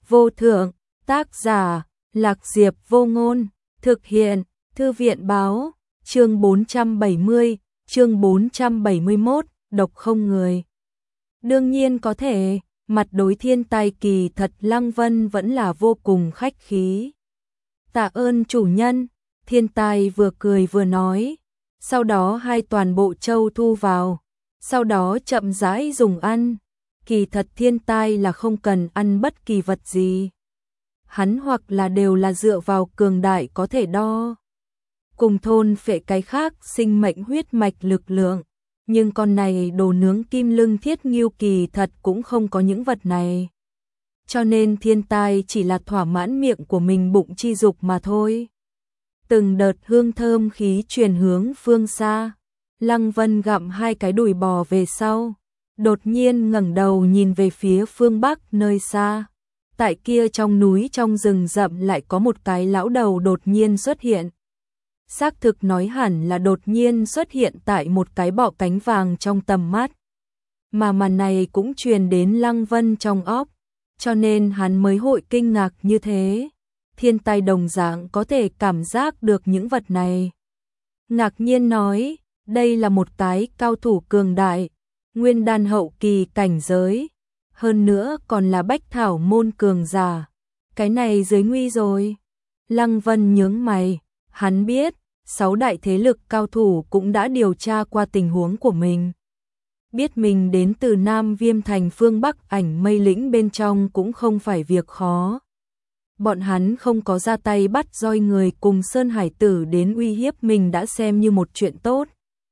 vô thượng, tác giả, Lạc Diệp Vô Ngôn, thực hiện, Thư viện báo, chương 470, chương 471, độc không người. Đương nhiên có thể, mặt đối thiên tài kỳ thật Lăng Vân vẫn là vô cùng khách khí. Tạ ơn chủ nhân, thiên tài vừa cười vừa nói, sau đó hai toàn bộ châu thu vào, sau đó chậm rãi dùng ăn. Kỳ thật thiên tai là không cần ăn bất kỳ vật gì. Hắn hoặc là đều là dựa vào cường đại có thể đo. Cùng thôn phệ cái khác sinh mệnh huyết mạch lực lượng. Nhưng con này đồ nướng kim lưng thiết nghiêu kỳ thật cũng không có những vật này. Cho nên thiên tai chỉ là thỏa mãn miệng của mình bụng chi dục mà thôi. Từng đợt hương thơm khí truyền hướng phương xa. Lăng Vân gặm hai cái đùi bò về sau. Đột nhiên ngẩng đầu nhìn về phía phương Bắc nơi xa. Tại kia trong núi trong rừng rậm lại có một cái lão đầu đột nhiên xuất hiện. Xác thực nói hẳn là đột nhiên xuất hiện tại một cái bọ cánh vàng trong tầm mắt. Mà màn này cũng truyền đến Lăng Vân trong óc, cho nên hắn mới hội kinh ngạc như thế. Thiên tai đồng dạng có thể cảm giác được những vật này. Ngạc nhiên nói, đây là một cái cao thủ cường đại. Nguyên đan hậu kỳ cảnh giới, hơn nữa còn là bách thảo môn cường giả. Cái này giới nguy rồi. Lăng Vân nhướng mày, hắn biết, 6 đại thế lực cao thủ cũng đã điều tra qua tình huống của mình. Biết mình đến từ Nam Viêm thành phương Bắc Ảnh Mây lĩnh bên trong cũng không phải việc khó. Bọn hắn không có ra tay bắt roi người cùng Sơn Hải Tử đến uy hiếp mình đã xem như một chuyện tốt.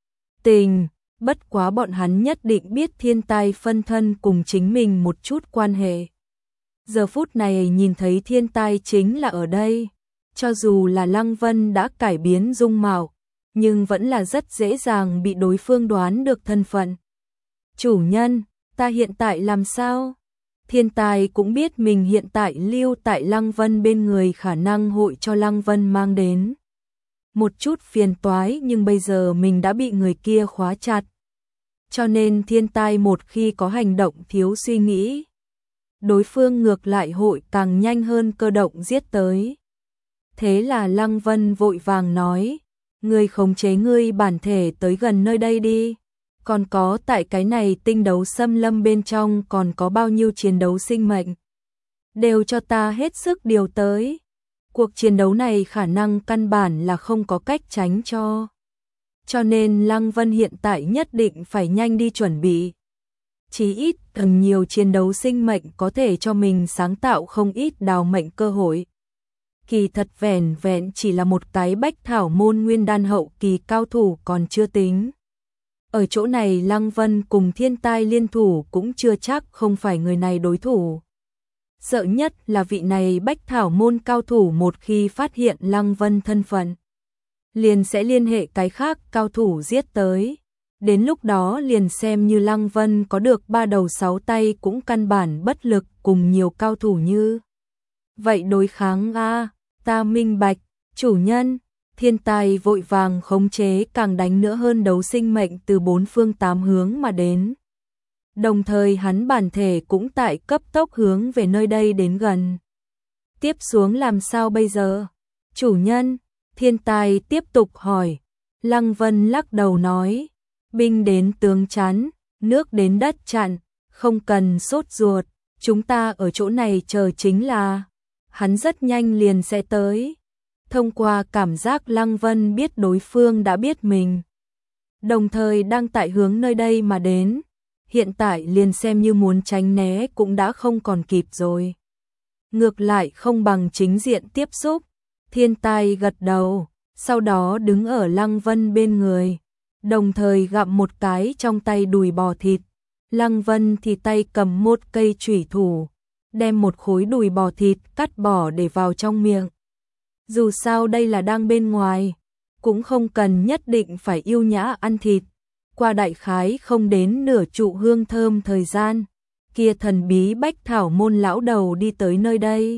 Bất quá bọn hắn nhất định biết thiên tai phân thân cùng chính mình một chút quan hệ. Giờ phút này nhìn thấy thiên tai chính là ở đây. Cho dù là Lăng Vân đã cải biến dung mạo, nhưng vẫn là rất dễ dàng bị đối phương đoán được thân phận. Chủ nhân, ta hiện tại làm sao? Thiên tai cũng biết mình hiện tại lưu tại Lăng Vân bên người khả năng hội cho Lăng Vân mang đến một chút phiền toái, nhưng bây giờ mình đã bị người kia khóa chặt. Cho nên thiên tai một khi có hành động thiếu suy nghĩ, đối phương ngược lại hội càng nhanh hơn cơ động giết tới. Thế là Lăng Vân vội vàng nói, ngươi khống chế ngươi bản thể tới gần nơi đây đi. Còn có tại cái này tinh đấu xâm lâm bên trong còn có bao nhiêu chiến đấu sinh mệnh. Đều cho ta hết sức điều tới. Cuộc chiến đấu này khả năng căn bản là không có cách tránh cho. Cho nên Lăng Vân hiện tại nhất định phải nhanh đi chuẩn bị. Chí ít càng nhiều chiến đấu sinh mệnh có thể cho mình sáng tạo không ít đào mệnh cơ hội. Kỳ thật vẻn vẹn chỉ là một cái bách thảo môn nguyên đan hậu kỳ cao thủ còn chưa tính. Ở chỗ này Lăng Vân cùng thiên tai liên thủ cũng chưa chắc không phải người này đối thủ. Sợ nhất là vị này bách thảo môn cao thủ một khi phát hiện Lăng Vân thân phận, liền sẽ liên hệ cái khác cao thủ giết tới. Đến lúc đó liền xem như Lăng Vân có được 3 đầu 6 tay cũng căn bản bất lực cùng nhiều cao thủ như vậy đối kháng a. Ta minh bạch, chủ nhân. Thiên tai vội vàng khống chế càng đánh nữa hơn đấu sinh mệnh từ 4 phương 8 hướng mà đến. Đồng thời hắn bản thể cũng tại cấp tốc hướng về nơi đây đến gần. Tiếp xuống làm sao bây giờ? Chủ nhân, thiên tai tiếp tục hỏi. Lăng Vân lắc đầu nói, binh đến tướng chắn, nước đến đất chặn, không cần sốt ruột, chúng ta ở chỗ này chờ chính là. Hắn rất nhanh liền sẽ tới. Thông qua cảm giác Lăng Vân biết đối phương đã biết mình, đồng thời đang tại hướng nơi đây mà đến. Hiện tại liền xem như muốn tránh né cũng đã không còn kịp rồi. Ngược lại không bằng chính diện tiếp xúc. Thiên tai gật đầu, sau đó đứng ở Lăng Vân bên người, đồng thời gặm một cái trong tay đùi bò thịt. Lăng Vân thì tay cầm một cây chủy thủ, đem một khối đùi bò thịt cắt bỏ để vào trong miệng. Dù sao đây là đang bên ngoài, cũng không cần nhất định phải yêu nhã ăn thịt. Qua đại khái không đến nửa trụ hương thơm thời gian, kia thần bí bách thảo môn lão đầu đi tới nơi đây.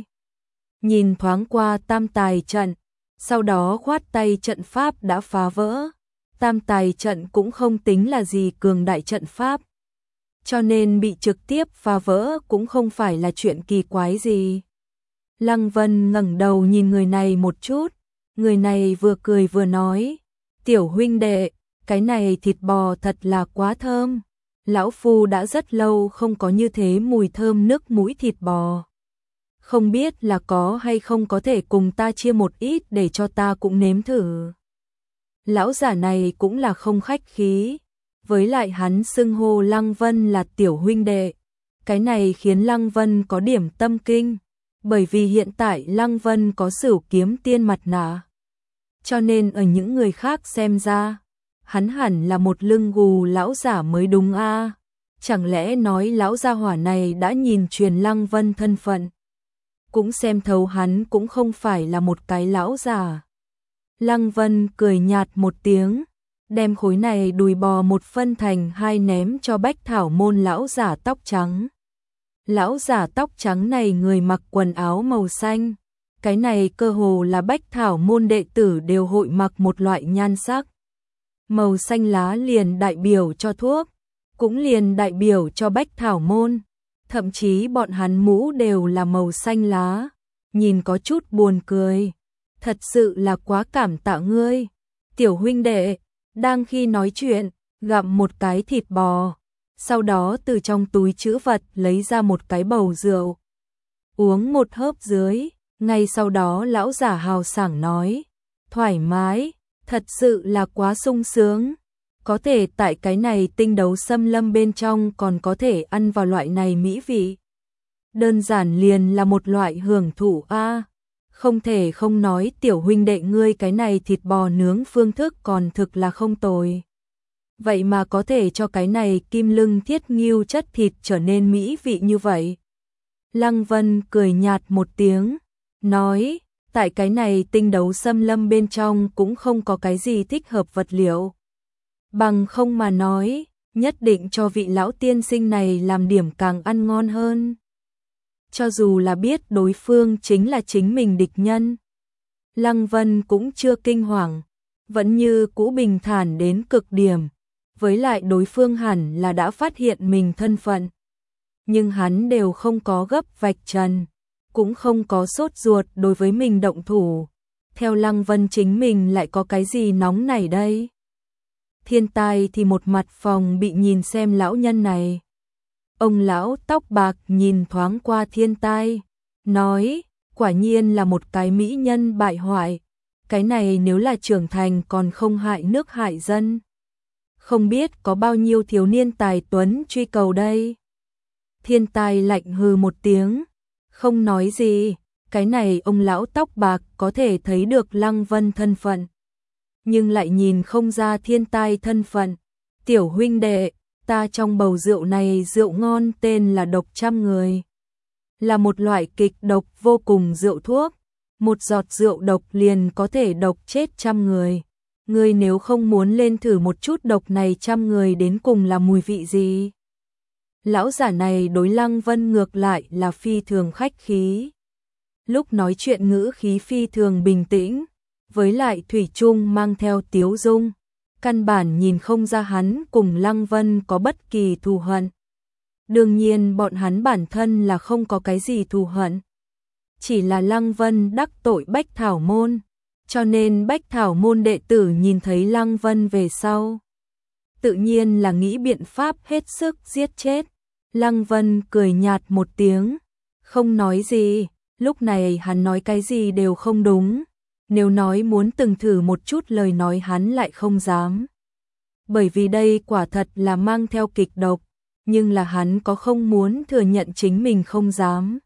Nhìn thoáng qua tam tài trận, sau đó khoát tay trận pháp đã phá vỡ. Tam tài trận cũng không tính là gì cường đại trận pháp. cho nên bị trực tiếp phá vỡ cũng không phải là chuyện kỳ quái gì. Lăng Vân ngẩng đầu nhìn người này một chút, người này vừa cười vừa nói, tiểu huynh đệ, cái này thịt bò thật là quá thơm, lão phu đã rất lâu không có như thế mùi thơm nước mũi thịt bò. Không biết là có hay không có thể cùng ta chia một ít để cho ta cũng nếm thử. Lão giả này cũng là không khách khí, với lại hắn xưng hô Lăng Vân là tiểu huynh đệ. Cái này khiến Lăng Vân có điểm tâm kinh, bởi vì hiện tại Lăng Vân có Sửu Kiếm Tiên mặt nạ. Cho nên ở những người khác xem ra, hắn hẳn là một lưng gù lão giả mới đúng a. Chẳng lẽ nói lão gia hỏa này đã nhìn truyền Lăng Vân thân phận, cũng xem thấu hắn cũng không phải là một cái lão già. Lăng Vân cười nhạt một tiếng, đem khối này đùi bò một phân thành hai ném cho Bách Thảo môn lão giả tóc trắng. Lão giả tóc trắng này người mặc quần áo màu xanh, cái này cơ hồ là Bách Thảo môn đệ tử đều hội mặc một loại nhan sắc. Màu xanh lá liền đại biểu cho thuốc, cũng liền đại biểu cho Bách Thảo môn, thậm chí bọn hắn mũ đều là màu xanh lá, nhìn có chút buồn cười. Thật sự là quá cảm tạ ngươi, tiểu huynh đệ. Đang khi nói chuyện, gặm một cái thịt bò, sau đó từ trong túi trữ vật lấy ra một cái bầu rượu. Uống một hớp dưới, ngay sau đó lão giả hào sảng nói, thoải mái, thật sự là quá sung sướng. Có thể tại cái này tinh đấu xâm lâm bên trong còn có thể ăn vào loại này mỹ vị. Đơn giản liền là một loại hưởng thụ a. Không thể không nói tiểu huynh đệ ngươi cái này thịt bò nướng phương thức còn thực là không tồi. Vậy mà có thể cho cái này kim lưng thiết ngưu chất thịt trở nên mỹ vị như vậy. Lăng Vân cười nhạt một tiếng, nói, tại cái này tinh đấu xâm lâm bên trong cũng không có cái gì thích hợp vật liệu. Bằng không mà nói, nhất định cho vị lão tiên sinh này làm điểm càng ăn ngon hơn. Cho dù là biết đối phương chính là chính mình địch nhân, Lăng Vân cũng chưa kinh hoàng, vẫn như cũ bình thản đến cực điểm, với lại đối phương hẳn là đã phát hiện mình thân phận. Nhưng hắn đều không có gấp vạch trần, cũng không có sốt ruột đối với mình động thủ. Theo Lăng Vân chính mình lại có cái gì nóng nảy đây? Thiên Tai thì một mặt phòng bị nhìn xem lão nhân này. Ông lão tóc bạc nhìn thoáng qua Thiên Tai, nói, quả nhiên là một cái mỹ nhân bại hoại. Cái này nếu là trưởng thành còn không hại nước hại dân. Không biết có bao nhiêu thiếu niên tài tuấn truy cầu đây. Thiên Tai lạnh hừ một tiếng, không nói gì. Cái này ông lão tóc bạc có thể thấy được Lăng Vân thân phận, nhưng lại nhìn không ra Thiên Tai thân phận. Tiểu huynh đệ, ta trong bầu rượu này rượu ngon tên là độc trăm người. Là một loại kịch độc vô cùng rượu thuốc. Một giọt rượu độc liền có thể độc chết trăm người. Ngươi nếu không muốn lên thử một chút độc này trăm người đến cùng là mùi vị gì? Lão giả này đối Lăng Vân ngược lại là phi thường khách khí. Lúc nói chuyện ngữ khí phi thường bình tĩnh, với lại thủy chung mang theo tiếu dung. Căn bản nhìn không ra hắn cùng Lăng Vân có bất kỳ thù hận. Đương nhiên bọn hắn bản thân là không có cái gì thù hận. Chỉ là Lăng Vân đắc tội Bách Thảo môn, cho nên Bách Thảo môn đệ tử nhìn thấy Lăng Vân về sau, tự nhiên là nghĩ biện pháp hết sức giết chết. Lăng Vân cười nhạt một tiếng, không nói gì. Lúc này hắn nói cái gì đều không đúng. Nếu nói muốn từng thử một chút lời nói hắn lại không dám. Bởi vì đây quả thật là mang theo kịch độc, nhưng là hắn có không muốn thừa nhận chính mình không dám.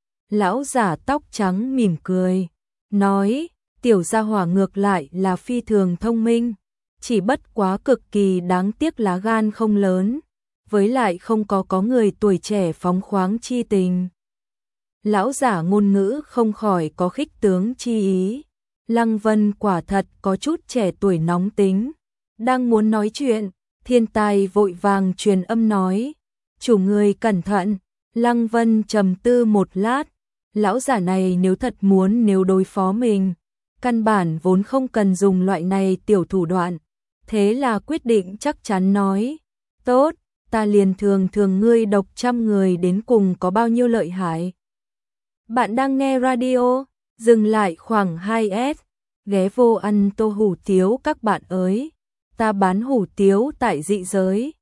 Lão giả tóc trắng mỉm cười, nói, tiểu gia hỏa ngược lại là phi thường thông minh, chỉ bất quá cực kỳ đáng tiếc lá gan không lớn, với lại không có người tuổi trẻ phóng khoáng chi tình. Lão giả ngôn ngữ không khỏi có khích tướng chi ý. Lăng Vân quả thật có chút trẻ tuổi nóng tính. Đang muốn nói chuyện, Thiên Tai vội vàng truyền âm nói, chủ người cẩn thận. Lăng Vân trầm tư một lát, lão giả này nếu đối phó mình, căn bản vốn không cần dùng loại này tiểu thủ đoạn. Thế là quyết định chắc chắn nói, tốt, ta liền thường thường ngươi độc 100 người đến cùng có bao nhiêu lợi hại. Bạn đang nghe radio, dừng lại khoảng 2S, ghé vô ăn tô hủ tiếu các bạn ơi, ta bán hủ tiếu tại dị giới.